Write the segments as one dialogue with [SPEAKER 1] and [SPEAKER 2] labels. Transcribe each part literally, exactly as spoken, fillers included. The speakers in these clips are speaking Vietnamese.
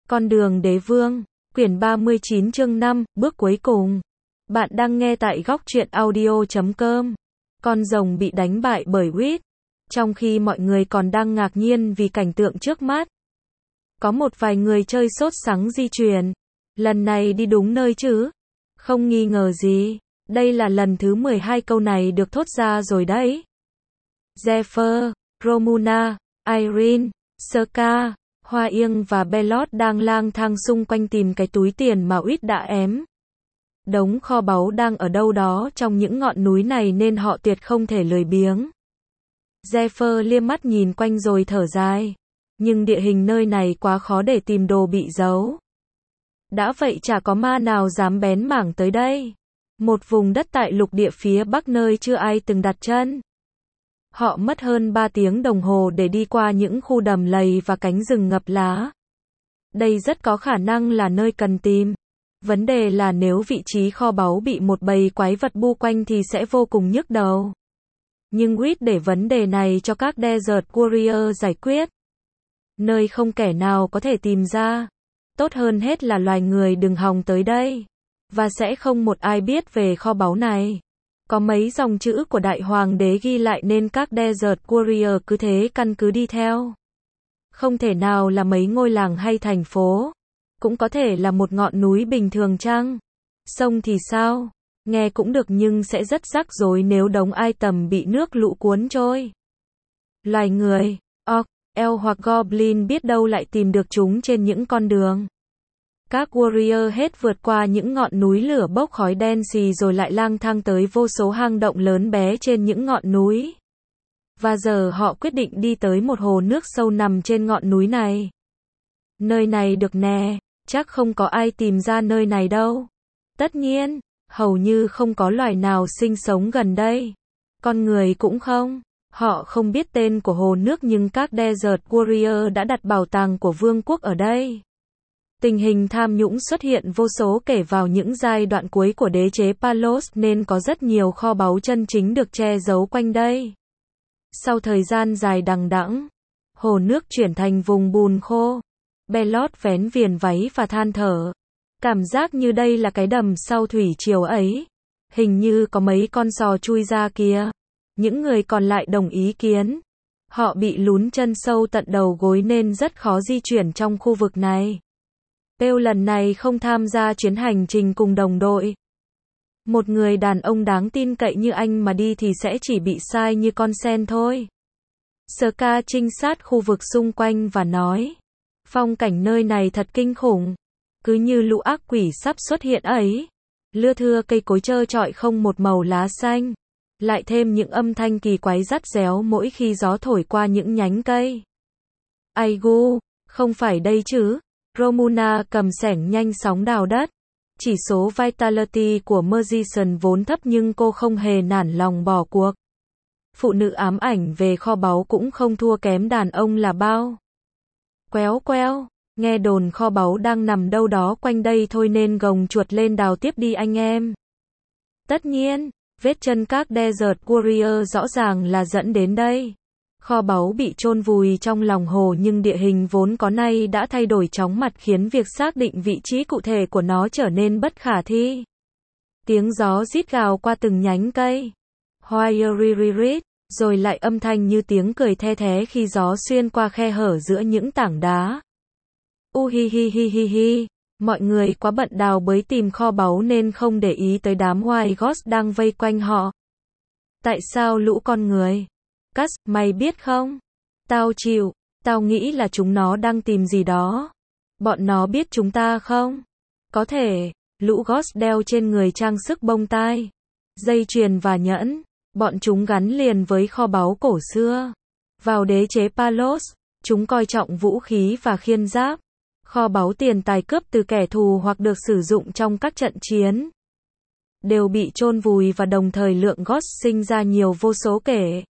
[SPEAKER 1] Con đường đế vương, quyển ba mươi chín chương năm, bước cuối cùng. Bạn đang nghe tại góc truyện audio chấm com. Con rồng bị đánh bại bởi Wit. Trong khi mọi người còn đang ngạc nhiên vì cảnh tượng trước mắt, có một vài người chơi sốt sắng di chuyển. Lần này đi đúng nơi chứ? Không nghi ngờ gì. Đây là lần thứ mười hai câu này được thốt ra rồi đấy. Zephyr, Romuna, Irene, Serka, Hoa Yên và Belot đang lang thang xung quanh tìm cái túi tiền mà Wit đã ém. Đống kho báu đang ở đâu đó trong những ngọn núi này nên họ tuyệt không thể lười biếng. Zephyr liếc mắt nhìn quanh rồi thở dài. Nhưng địa hình nơi này quá khó để tìm đồ bị giấu. Đã vậy chả có ma nào dám bén mảng tới đây. Một vùng đất tại lục địa phía bắc nơi chưa ai từng đặt chân. Họ mất hơn ba tiếng đồng hồ để đi qua những khu đầm lầy và cánh rừng ngập lá. Đây rất có khả năng là nơi cần tìm. Vấn đề là nếu vị trí kho báu bị một bầy quái vật bu quanh thì sẽ vô cùng nhức đầu. Nhưng Wit để vấn đề này cho các Desert Warrior giải quyết. Nơi không kẻ nào có thể tìm ra. Tốt hơn hết là loài người đừng hòng tới đây. Và sẽ không một ai biết về kho báu này. Có mấy dòng chữ của Đại Hoàng đế ghi lại nên các Desert Warrior cứ thế căn cứ đi theo. Không thể nào là mấy ngôi làng hay thành phố. Cũng có thể là một ngọn núi bình thường chăng? Sông thì sao? Nghe cũng được nhưng sẽ rất rắc rối nếu đống item bị nước lũ cuốn trôi. Loài người, orc, elf hoặc goblin biết đâu lại tìm được chúng trên những con đường. Các warrior hết vượt qua những ngọn núi lửa bốc khói đen xì rồi lại lang thang tới vô số hang động lớn bé trên những ngọn núi. Và giờ họ quyết định đi tới một hồ nước sâu nằm trên ngọn núi này. Nơi này được nè, chắc không có ai tìm ra nơi này đâu. Tất nhiên, hầu như không có loài nào sinh sống gần đây. Con người cũng không. Họ không biết tên của hồ nước nhưng các Desert Warrior đã đặt bảo tàng của vương quốc ở đây. Tình hình tham nhũng xuất hiện vô số kể vào những giai đoạn cuối của đế chế Palos nên có rất nhiều kho báu chân chính được che giấu quanh đây. Sau thời gian dài đằng đẵng, hồ nước chuyển thành vùng bùn khô. Belot vén viền váy và than thở. Cảm giác như đây là cái đầm sau thủy triều ấy. Hình như có mấy con sò chui ra kìa. Những người còn lại đồng ý kiến. Họ bị lún chân sâu tận đầu gối nên rất khó di chuyển trong khu vực này. Pêu lần này không tham gia chuyến hành trình cùng đồng đội. Một người đàn ông đáng tin cậy như anh mà đi thì sẽ chỉ bị sai như con sen thôi. Serka trinh sát khu vực xung quanh và nói. Phong cảnh nơi này thật kinh khủng. Cứ như lũ ác quỷ sắp xuất hiện ấy. Lưa thưa cây cối trơ trọi không một màu lá xanh. Lại thêm những âm thanh kỳ quái rắt réo mỗi khi gió thổi qua những nhánh cây. Aigu, không phải đây chứ. Romuna cầm xẻng nhanh chóng đào đất. Chỉ số Vitality của Magician vốn thấp nhưng cô không hề nản lòng bỏ cuộc. Phụ nữ ám ảnh về kho báu cũng không thua kém đàn ông là bao. Quéo quéo, nghe đồn kho báu đang nằm đâu đó quanh đây thôi nên gồng chuột lên đào tiếp đi anh em. Tất nhiên, vết chân các Desert Warrior rõ ràng là dẫn đến đây. Kho báu bị chôn vùi trong lòng hồ nhưng địa hình vốn có nay đã thay đổi chóng mặt khiến việc xác định vị trí cụ thể của nó trở nên bất khả thi. Tiếng gió rít gào qua từng nhánh cây. Hoiririt, rồi lại âm thanh như tiếng cười the thé khi gió xuyên qua khe hở giữa những tảng đá. Uhihihihihi, mọi người quá bận đào bới tìm kho báu nên không để ý tới đám White Ghost đang vây quanh họ. Tại sao lũ con người? Cus, mày biết không? Tao chịu, tao nghĩ là chúng nó đang tìm gì đó. Bọn nó biết chúng ta không? Có thể, lũ Ghost đeo trên người trang sức bông tai, dây chuyền và nhẫn. Bọn chúng gắn liền với kho báu cổ xưa. Vào đế chế Palos, chúng coi trọng vũ khí và khiên giáp. Kho báu tiền tài cướp từ kẻ thù hoặc được sử dụng trong các trận chiến. Đều bị chôn vùi và đồng thời lượng Ghost sinh ra nhiều vô số kể.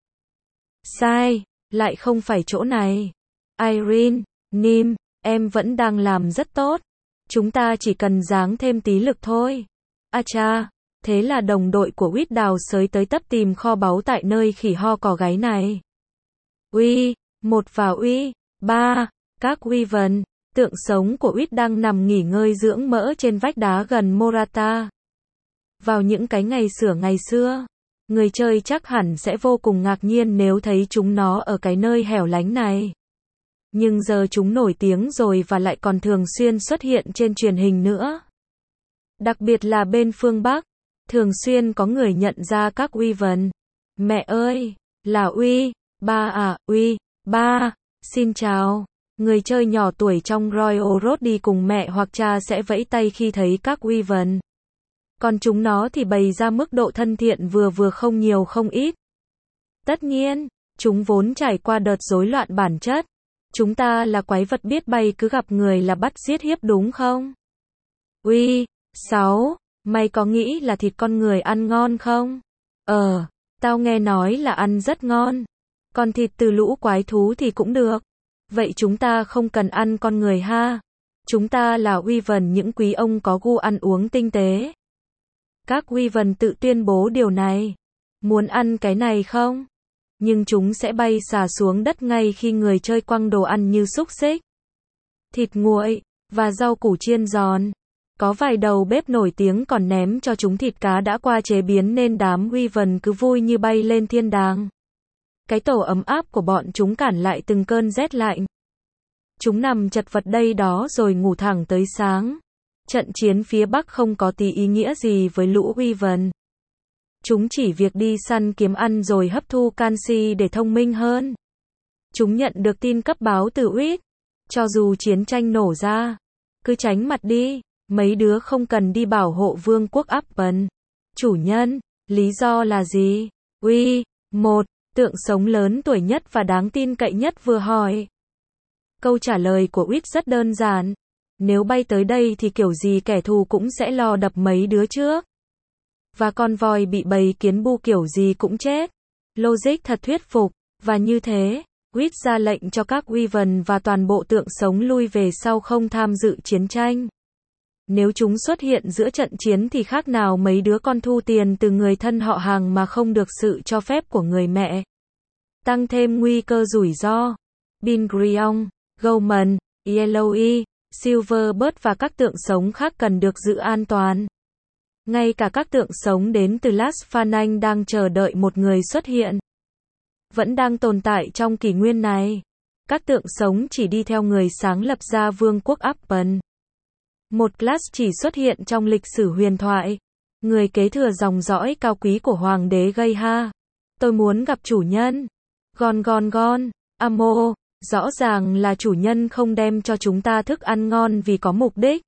[SPEAKER 1] Sai, lại không phải chỗ này. Irene, Nim, em vẫn đang làm rất tốt. Chúng ta chỉ cần giáng thêm tí lực thôi. À cha, thế là đồng đội của Wit đào xới tới tấp tìm kho báu tại nơi khỉ ho cò gáy này. Uy, một và uy, ba, các Wyvern, Tượng sống của Uýt đang nằm nghỉ ngơi dưỡng mỡ trên vách đá gần Morata. Vào những cái ngày sửa ngày xưa, người chơi chắc hẳn sẽ vô cùng ngạc nhiên nếu thấy chúng nó ở cái nơi hẻo lánh này. Nhưng giờ chúng nổi tiếng rồi và lại còn thường xuyên xuất hiện trên truyền hình nữa. Đặc biệt là bên phương Bắc, thường xuyên có người nhận ra các Wyvern. Mẹ ơi, là Uy, ba à, Uy, ba, xin chào. Người chơi nhỏ tuổi trong Royal Road đi cùng mẹ hoặc cha sẽ vẫy tay khi thấy các Wyvern. Còn chúng nó thì bày ra mức độ thân thiện vừa vừa không nhiều không ít. Tất nhiên, chúng vốn trải qua đợt rối loạn bản chất. Chúng ta là quái vật biết bay cứ gặp người là bắt giết hiếp đúng không? Uy, sáu, mày có nghĩ là thịt con người ăn ngon không? Ờ, tao nghe nói là ăn rất ngon. Còn thịt từ lũ quái thú thì cũng được. Vậy chúng ta không cần ăn con người ha? Chúng ta là Wyvern, những quý ông có gu ăn uống tinh tế. Các Wyvern tự tuyên bố điều này. Muốn ăn cái này không? Nhưng chúng sẽ bay xà xuống đất ngay khi người chơi quăng đồ ăn như xúc xích, thịt nguội, và rau củ chiên giòn. Có vài đầu bếp nổi tiếng còn ném cho chúng thịt cá đã qua chế biến nên đám Wyvern cứ vui như bay lên thiên đàng. Cái tổ ấm áp của bọn chúng cản lại từng cơn rét lạnh. Chúng nằm chật vật đây đó rồi ngủ thẳng tới sáng. Trận chiến phía Bắc không có tí ý nghĩa gì với lũ Wyvern. Chúng chỉ việc đi săn kiếm ăn rồi hấp thu canxi để thông minh hơn. Chúng nhận được tin cấp báo từ Uýt. Cho dù chiến tranh nổ ra, cứ tránh mặt đi, mấy đứa không cần đi bảo hộ vương quốc Appen. Chủ nhân, lý do là gì? Uy, một, tượng sống lớn tuổi nhất và đáng tin cậy nhất vừa hỏi. Câu trả lời của Uýt rất đơn giản. Nếu bay tới đây thì kiểu gì kẻ thù cũng sẽ lo đập mấy đứa trước. Và con voi bị bầy kiến bu kiểu gì cũng chết. Logic thật thuyết phục. Và như thế, Uýt ra lệnh cho các Wyvern và toàn bộ tượng sống lui về sau không tham dự chiến tranh. Nếu chúng xuất hiện giữa trận chiến thì khác nào mấy đứa con thu tiền từ người thân họ hàng mà không được sự cho phép của người mẹ. Tăng thêm nguy cơ rủi ro. Bingrion, Goldman, Yellowy, Silverbird và các tượng sống khác cần được giữ an toàn. Ngay cả các tượng sống đến từ Las Phanang đang chờ đợi một người xuất hiện. Vẫn đang tồn tại trong kỷ nguyên này. Các tượng sống chỉ đi theo người sáng lập ra vương quốc Appen. Một class chỉ xuất hiện trong lịch sử huyền thoại. Người kế thừa dòng dõi cao quý của hoàng đế Geha. Tôi muốn gặp chủ nhân. Gon gon gon, Amo. Rõ ràng là chủ nhân không đem cho chúng ta thức ăn ngon vì có mục đích.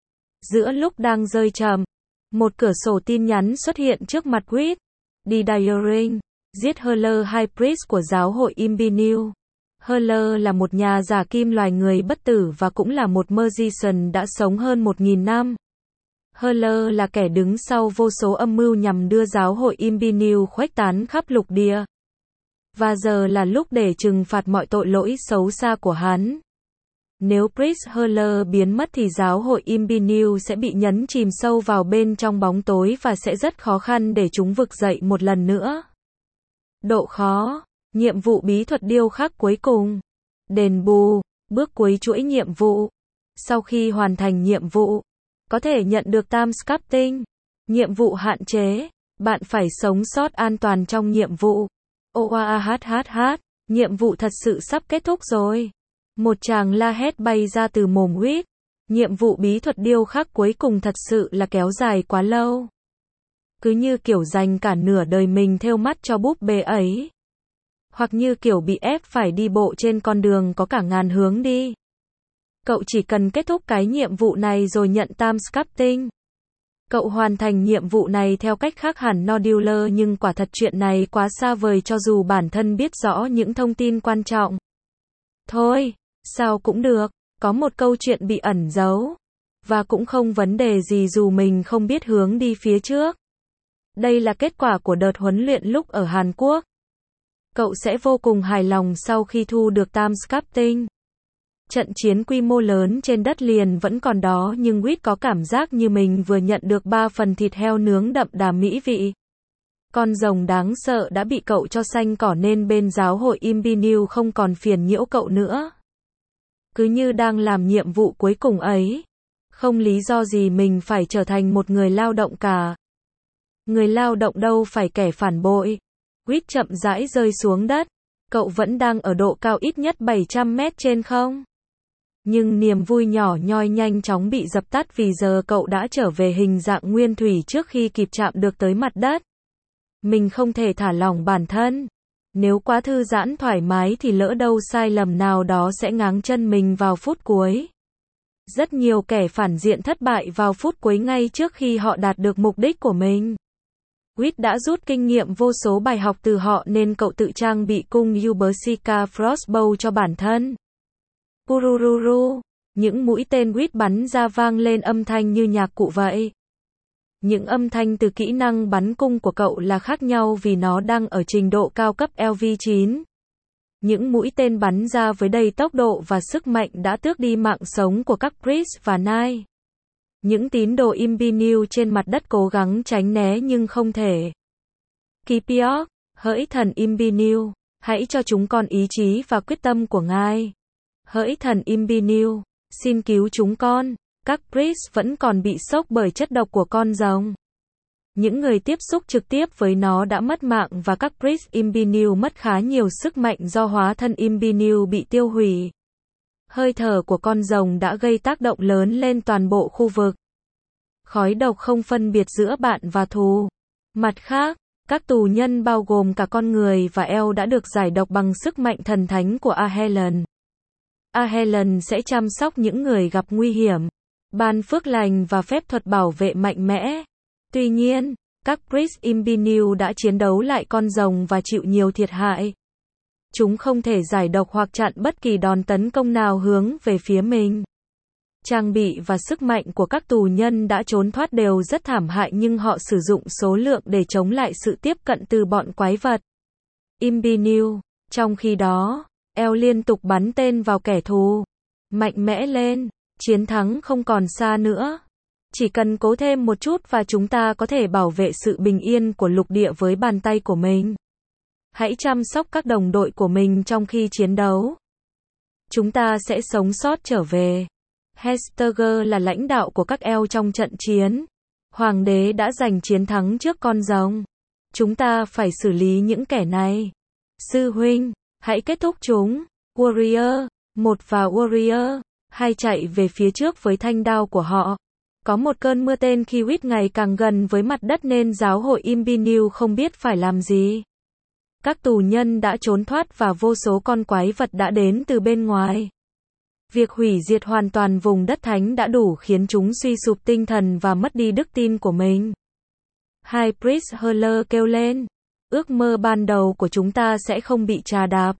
[SPEAKER 1] Giữa lúc đang rơi chậm, một cửa sổ tin nhắn xuất hiện trước mặt Uýt. Đi Diaring, giết Heller High Priest của giáo hội Imbiniu. Heller là một nhà giả kim loài người bất tử và cũng là một magician đã sống hơn một nghìn năm. Heller là kẻ đứng sau vô số âm mưu nhằm đưa giáo hội Imbiniu khuếch tán khắp lục địa. Và giờ là lúc để trừng phạt mọi tội lỗi xấu xa của hắn. Nếu Priest Heller biến mất thì giáo hội Imbiniu sẽ bị nhấn chìm sâu vào bên trong bóng tối và sẽ rất khó khăn để chúng vực dậy một lần nữa. Độ khó. Nhiệm vụ bí thuật điêu khắc cuối cùng. Đền bù. Bước cuối chuỗi nhiệm vụ. Sau khi hoàn thành nhiệm vụ, có thể nhận được time sculpting. Nhiệm vụ hạn chế. Bạn phải sống sót an toàn trong nhiệm vụ. Oahhh, nhiệm vụ thật sự sắp kết thúc rồi. Một tràng la hét bay ra từ mồm Uýt. Nhiệm vụ bí thuật điêu khắc cuối cùng thật sự là kéo dài quá lâu. Cứ như kiểu dành cả nửa đời mình thêu mắt cho búp bê ấy. Hoặc như kiểu bị ép phải đi bộ trên con đường có cả ngàn hướng đi. Cậu chỉ cần kết thúc cái nhiệm vụ này rồi nhận time sculpting. Cậu hoàn thành nhiệm vụ này theo cách khác hẳn Nodular nhưng quả thật chuyện này quá xa vời cho dù bản thân biết rõ những thông tin quan trọng. Thôi, sao cũng được, có một câu chuyện bị ẩn giấu. Và cũng không vấn đề gì dù mình không biết hướng đi phía trước. Đây là kết quả của đợt huấn luyện lúc ở Hàn Quốc. Cậu sẽ vô cùng hài lòng sau khi thu được time sculpting. Trận chiến quy mô lớn trên đất liền vẫn còn đó nhưng Uýt có cảm giác như mình vừa nhận được ba phần thịt heo nướng đậm đà mỹ vị. Con rồng đáng sợ đã bị cậu cho xanh cỏ nên bên giáo hội Imbiniu không còn phiền nhiễu cậu nữa. cứ như đang làm nhiệm vụ cuối cùng ấy. Không lý do gì mình phải trở thành một người lao động cả. Người lao động đâu phải kẻ phản bội. Quýt chậm rãi rơi xuống đất. Cậu vẫn đang ở độ cao ít nhất bảy trăm mét trên không? Nhưng niềm vui nhỏ nhoi nhanh chóng bị dập tắt vì giờ cậu đã trở về hình dạng nguyên thủy trước khi kịp chạm được tới mặt đất. Mình không thể thả lỏng bản thân. Nếu quá thư giãn thoải mái thì lỡ đâu sai lầm nào đó sẽ ngáng chân mình vào phút cuối. Rất nhiều kẻ phản diện thất bại vào phút cuối ngay trước khi họ đạt được mục đích của mình. Quýt đã rút kinh nghiệm vô số bài học từ họ nên cậu tự trang bị cung Ubersica Frostbow cho bản thân. Purururu, những mũi tên Quýt bắn ra vang lên âm thanh như nhạc cụ vậy. Những âm thanh từ kỹ năng bắn cung của cậu là khác nhau vì nó đang ở trình độ cao cấp L V chín. Những mũi tên bắn ra với đầy tốc độ và sức mạnh đã tước đi mạng sống của các Priest và Knight. Những tín đồ Imbinil trên mặt đất cố gắng tránh né nhưng không thể. Kipiok, hỡi thần Imbinil, hãy cho chúng con ý chí và quyết tâm của Ngài. Hỡi thần Imbinil, xin cứu chúng con. Các Priest vẫn còn bị sốc bởi chất độc của con rồng. Những người tiếp xúc trực tiếp với nó đã mất mạng và các Priest Imbinil mất khá nhiều sức mạnh do hóa thân Imbinil bị tiêu hủy. Hơi thở của con rồng đã gây tác động lớn lên toàn bộ khu vực. Khói độc không phân biệt giữa bạn và thù. Mặt khác, các tù nhân bao gồm cả con người và eo đã được giải độc bằng sức mạnh thần thánh của Ahelen. Ahelen sẽ chăm sóc những người gặp nguy hiểm, ban phước lành và phép thuật bảo vệ mạnh mẽ. Tuy nhiên, các Priest Imbinil đã chiến đấu lại con rồng và chịu nhiều thiệt hại. Chúng không thể giải độc hoặc chặn bất kỳ đòn tấn công nào hướng về phía mình. Trang bị và sức mạnh của các tù nhân đã trốn thoát đều rất thảm hại nhưng họ sử dụng số lượng để chống lại sự tiếp cận từ bọn quái vật Imbinil. Trong khi đó, eo liên tục bắn tên vào kẻ thù. Mạnh mẽ lên, chiến thắng không còn xa nữa. Chỉ cần cố thêm một chút và chúng ta có thể bảo vệ sự bình yên của lục địa với bàn tay của mình. Hãy chăm sóc các đồng đội của mình trong khi chiến đấu. Chúng ta sẽ sống sót trở về. Hestager là lãnh đạo của các eo trong trận chiến. Hoàng đế đã giành chiến thắng trước con rồng. Chúng ta phải xử lý những kẻ này. Sư huynh, hãy kết thúc chúng. Warrior một và Warrior hai chạy về phía trước với thanh đao của họ. Có một cơn mưa tên khi Quýt ngày càng gần với mặt đất nên giáo hội Imbinil không biết phải làm gì. Các tù nhân đã trốn thoát và vô số con quái vật đã đến từ bên ngoài. Việc hủy diệt hoàn toàn vùng đất thánh đã đủ khiến chúng suy sụp tinh thần và mất đi đức tin của mình. Hai Priest Healer kêu lên. Ước mơ ban đầu của chúng ta sẽ không bị trà đạp.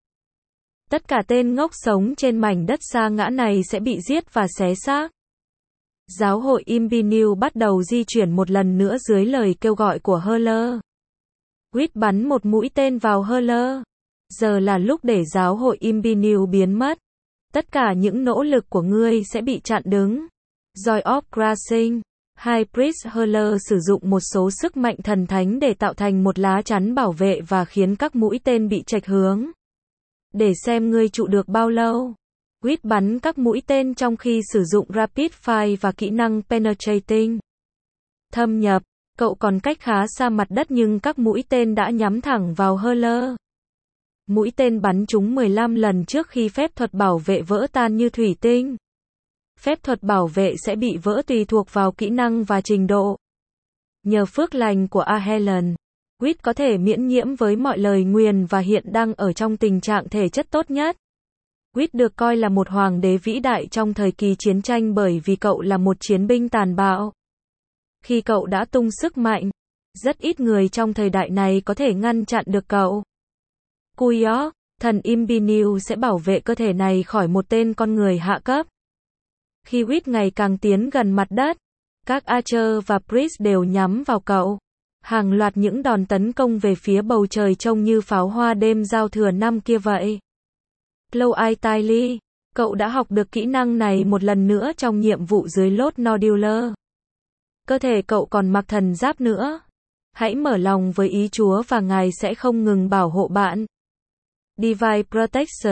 [SPEAKER 1] Tất cả tên ngốc sống trên mảnh đất sa ngã này sẽ bị giết và xé xác. Giáo hội Imbinil bắt đầu di chuyển một lần nữa dưới lời kêu gọi của Healer. Quýt bắn một mũi tên vào Healer. Giờ là lúc để giáo hội Imbinil biến mất. Tất cả những nỗ lực của ngươi sẽ bị chặn đứng. Joy of Crashing. Hai Priest Healer sử dụng một số sức mạnh thần thánh để tạo thành một lá chắn bảo vệ và khiến các mũi tên bị chệch hướng. Để xem ngươi trụ được bao lâu. Quýt bắn các mũi tên trong khi sử dụng Rapid Fire và kỹ năng Penetrating. Thâm nhập, cậu còn cách khá xa mặt đất nhưng các mũi tên đã nhắm thẳng vào Healer. Mũi tên bắn trúng mười lăm lần trước khi phép thuật bảo vệ vỡ tan như thủy tinh. Phép thuật bảo vệ sẽ bị vỡ tùy thuộc vào kỹ năng và trình độ. Nhờ phước lành của Ahelen, Quýt có thể miễn nhiễm với mọi lời nguyền và hiện đang ở trong tình trạng thể chất tốt nhất. Quýt được coi là một hoàng đế vĩ đại trong thời kỳ chiến tranh bởi vì cậu là một chiến binh tàn bạo. Khi cậu đã tung sức mạnh, rất ít người trong thời đại này có thể ngăn chặn được cậu. Kuyok, thần Imbinil sẽ bảo vệ cơ thể này khỏi một tên con người hạ cấp. Khi Quýt ngày càng tiến gần mặt đất, các Archer và Priest đều nhắm vào cậu. Hàng loạt những đòn tấn công về phía bầu trời trông như pháo hoa đêm giao thừa năm kia vậy. Chloe Tiley, cậu đã học được kỹ năng này một lần nữa trong nhiệm vụ dưới Lord Nodular. Cơ thể cậu còn mặc thần giáp nữa. Hãy mở lòng với ý Chúa và Ngài sẽ không ngừng bảo hộ bạn. Divine Protection,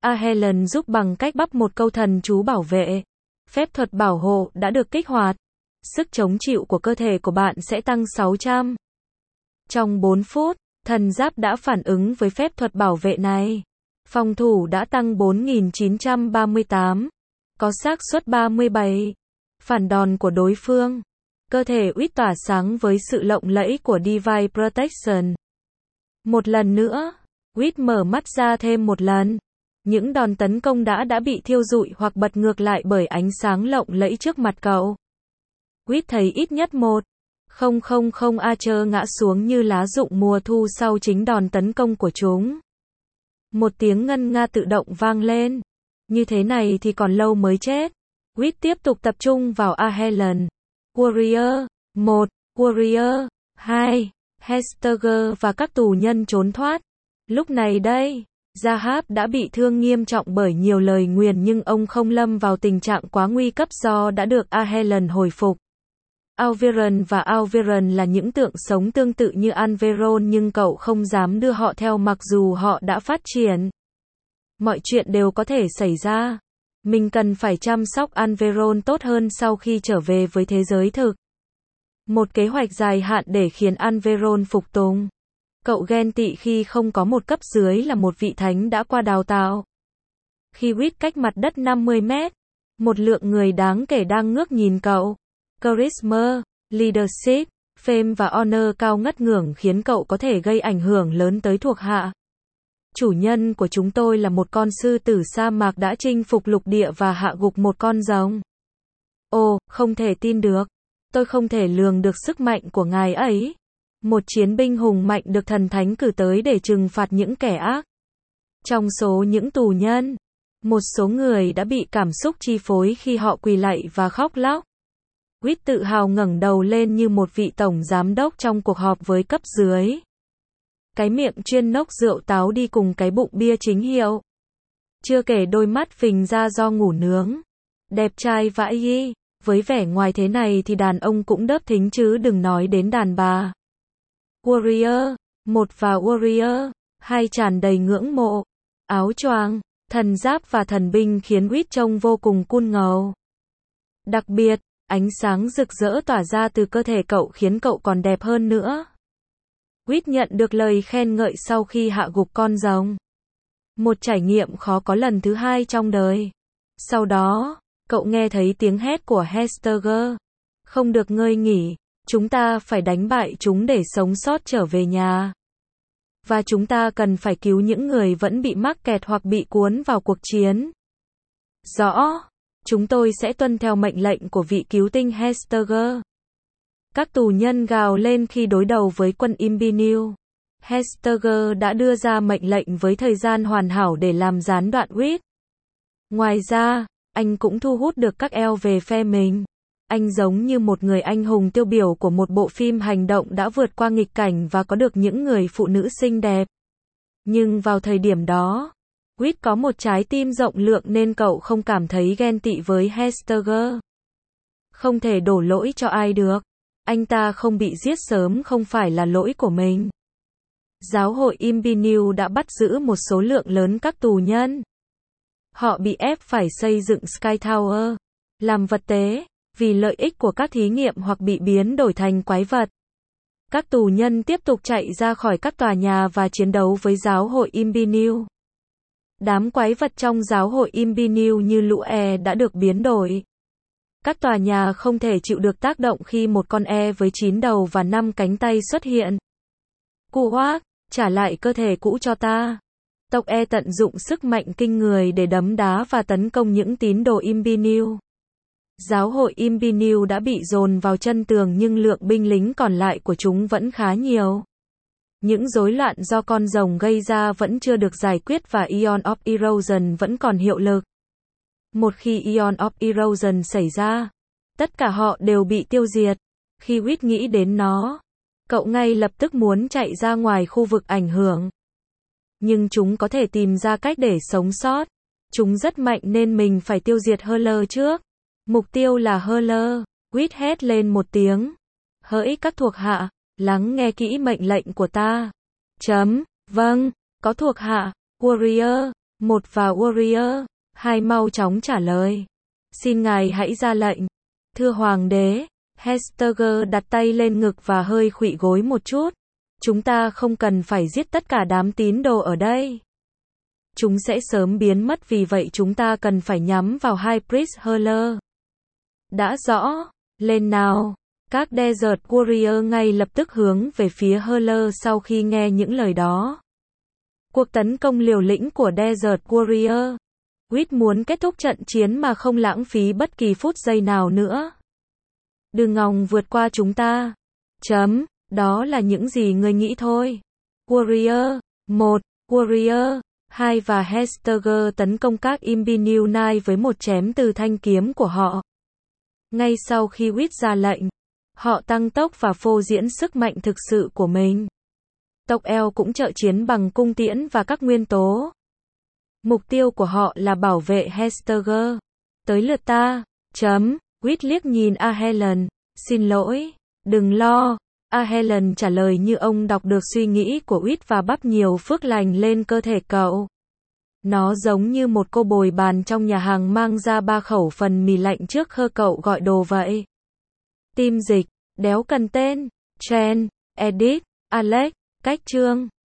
[SPEAKER 1] A Helen giúp bằng cách bắp một câu thần chú bảo vệ. Phép thuật bảo hộ đã được kích hoạt. Sức chống chịu của cơ thể của bạn sẽ tăng sáu trăm. Trong bốn phút, thần giáp đã phản ứng với phép thuật bảo vệ này. Phòng thủ đã tăng bốn nghìn chín trăm ba mươi tám. Có xác suất ba mươi bảy. Phản đòn của đối phương. Cơ thể Wit tỏa sáng với sự lộng lẫy của Divine Protection. Một lần nữa, Wit mở mắt ra thêm một lần. Những đòn tấn công đã đã bị thiêu rụi hoặc bật ngược lại bởi ánh sáng lộng lẫy trước mặt cậu. Wit thấy ít nhất một. Không không không Archer ngã xuống như lá rụng mùa thu sau chính đòn tấn công của chúng. Một tiếng ngân nga tự động vang lên. Như thế này thì còn lâu mới chết. Wit tiếp tục tập trung vào A Helen. Warrior một, Warrior hai, Hestager và các tù nhân trốn thoát. Lúc này đây, Zahab đã bị thương nghiêm trọng bởi nhiều lời nguyền nhưng ông không lâm vào tình trạng quá nguy cấp do đã được A Helen hồi phục. Auveron và Auveron là những tượng sống tương tự như Anveron nhưng cậu không dám đưa họ theo mặc dù họ đã phát triển. Mọi chuyện đều có thể xảy ra. Mình cần phải chăm sóc Anveron tốt hơn sau khi trở về với thế giới thực. Một kế hoạch dài hạn để khiến Anveron phục tùng. Cậu ghen tị khi không có một cấp dưới là một vị thánh đã qua đào tạo. Khi Wit cách mặt đất năm mươi mét, một lượng người đáng kể đang ngước nhìn cậu. Charisma, leadership, fame và honor cao ngất ngưởng khiến cậu có thể gây ảnh hưởng lớn tới thuộc hạ. Chủ nhân của chúng tôi là một con sư tử sa mạc đã chinh phục lục địa và hạ gục một con rồng. Ồ, không thể tin được. Tôi không thể lường được sức mạnh của ngài ấy. Một chiến binh hùng mạnh được thần thánh cử tới để trừng phạt những kẻ ác. Trong số những tù nhân, một số người đã bị cảm xúc chi phối khi họ quỳ lạy và khóc lóc. Wit tự hào ngẩng đầu lên như một vị tổng giám đốc trong cuộc họp với cấp dưới. Cái miệng chuyên nốc rượu táo đi cùng cái bụng bia chính hiệu. Chưa kể đôi mắt phình ra do ngủ nướng. Đẹp trai vãi y. Với vẻ ngoài thế này thì đàn ông cũng đớp thính chứ đừng nói đến đàn bà. Warrior một và Warrior hai tràn đầy ngưỡng mộ. Áo choàng, thần giáp và thần binh khiến Wit trông vô cùng cool ngầu. Đặc biệt, ánh sáng rực rỡ tỏa ra từ cơ thể cậu khiến cậu còn đẹp hơn nữa. Wit nhận được lời khen ngợi sau khi hạ gục con rồng. Một trải nghiệm khó có lần thứ hai trong đời. Sau đó, cậu nghe thấy tiếng hét của Hestager. Không được ngơi nghỉ, chúng ta phải đánh bại chúng để sống sót trở về nhà. Và chúng ta cần phải cứu những người vẫn bị mắc kẹt hoặc bị cuốn vào cuộc chiến. Rõ, chúng tôi sẽ tuân theo mệnh lệnh của vị cứu tinh Hestager. Các tù nhân gào lên khi đối đầu với quân Imbinew. Hestager đã đưa ra mệnh lệnh với thời gian hoàn hảo để làm gián đoạn Wit. Ngoài ra, anh cũng thu hút được các eo về phe mình. Anh giống như một người anh hùng tiêu biểu của một bộ phim hành động đã vượt qua nghịch cảnh và có được những người phụ nữ xinh đẹp. Nhưng vào thời điểm đó, Wit có một trái tim rộng lượng nên cậu không cảm thấy ghen tị với Hestager. Không thể đổ lỗi cho ai được. Anh ta không bị giết sớm không phải là lỗi của mình. Giáo hội Imbinew đã bắt giữ một số lượng lớn các tù nhân. Họ bị ép phải xây dựng Sky Tower, làm vật tế, vì lợi ích của các thí nghiệm hoặc bị biến đổi thành quái vật. Các tù nhân tiếp tục chạy ra khỏi các tòa nhà và chiến đấu với giáo hội Imbinew. Đám quái vật trong giáo hội Imbinew như lũ e đã được biến đổi. Các tòa nhà không thể chịu được tác động khi một con e với chín đầu và năm cánh tay xuất hiện. Kuwak, trả lại cơ thể cũ cho ta. Tộc e tận dụng sức mạnh kinh người để đấm đá và tấn công những tín đồ Imbinew. Giáo hội Imbinew đã bị dồn vào chân tường nhưng lượng binh lính còn lại của chúng vẫn khá nhiều. Những rối loạn do con rồng gây ra vẫn chưa được giải quyết và Eon of Erosion vẫn còn hiệu lực. Một khi Eon of Erosion xảy ra, tất cả họ đều bị tiêu diệt. Khi Wit nghĩ đến nó, cậu ngay lập tức muốn chạy ra ngoài khu vực ảnh hưởng. Nhưng chúng có thể tìm ra cách để sống sót. Chúng rất mạnh nên mình phải tiêu diệt Hurler trước. Mục tiêu là Hurler. Wit hét lên một tiếng. Hỡi các thuộc hạ, lắng nghe kỹ mệnh lệnh của ta. Chấm, vâng, có thuộc hạ. Warrior Một và Warrior, hai mau chóng trả lời. Xin ngài hãy ra lệnh. Thưa hoàng đế, Hestager đặt tay lên ngực và hơi khuỵu gối một chút. Chúng ta không cần phải giết tất cả đám tín đồ ở đây. Chúng sẽ sớm biến mất, vì vậy chúng ta cần phải nhắm vào High Priest Heller. Đã rõ, lên nào. Các Desert Warrior ngay lập tức hướng về phía Heller sau khi nghe những lời đó. Cuộc tấn công liều lĩnh của Desert Warrior. Reed muốn kết thúc trận chiến mà không lãng phí bất kỳ phút giây nào nữa. Đừng ngòng vượt qua chúng ta. Chấm, đó là những gì ngươi nghĩ thôi. Warrior một, Warrior hai và Hestager tấn công các Imbi-New Night với một chém từ thanh kiếm của họ. Ngay sau khi Reed ra lệnh, họ tăng tốc và phô diễn sức mạnh thực sự của mình. Tộc El cũng trợ chiến bằng cung tiễn và các nguyên tố. Mục tiêu của họ là bảo vệ Hestager. Tới lượt ta. Chấm. Reed liếc nhìn Ahelen. Xin lỗi. Đừng lo. Ahelen trả lời như ông đọc được suy nghĩ của Reed và bắp nhiều phước lành lên cơ thể cậu. Nó giống như một cô bồi bàn trong nhà hàng mang ra ba khẩu phần mì lạnh trước khơ cậu gọi đồ vậy. Tim dịch. Đéo cần tên. Chen. Edith. Alex. Cách chương.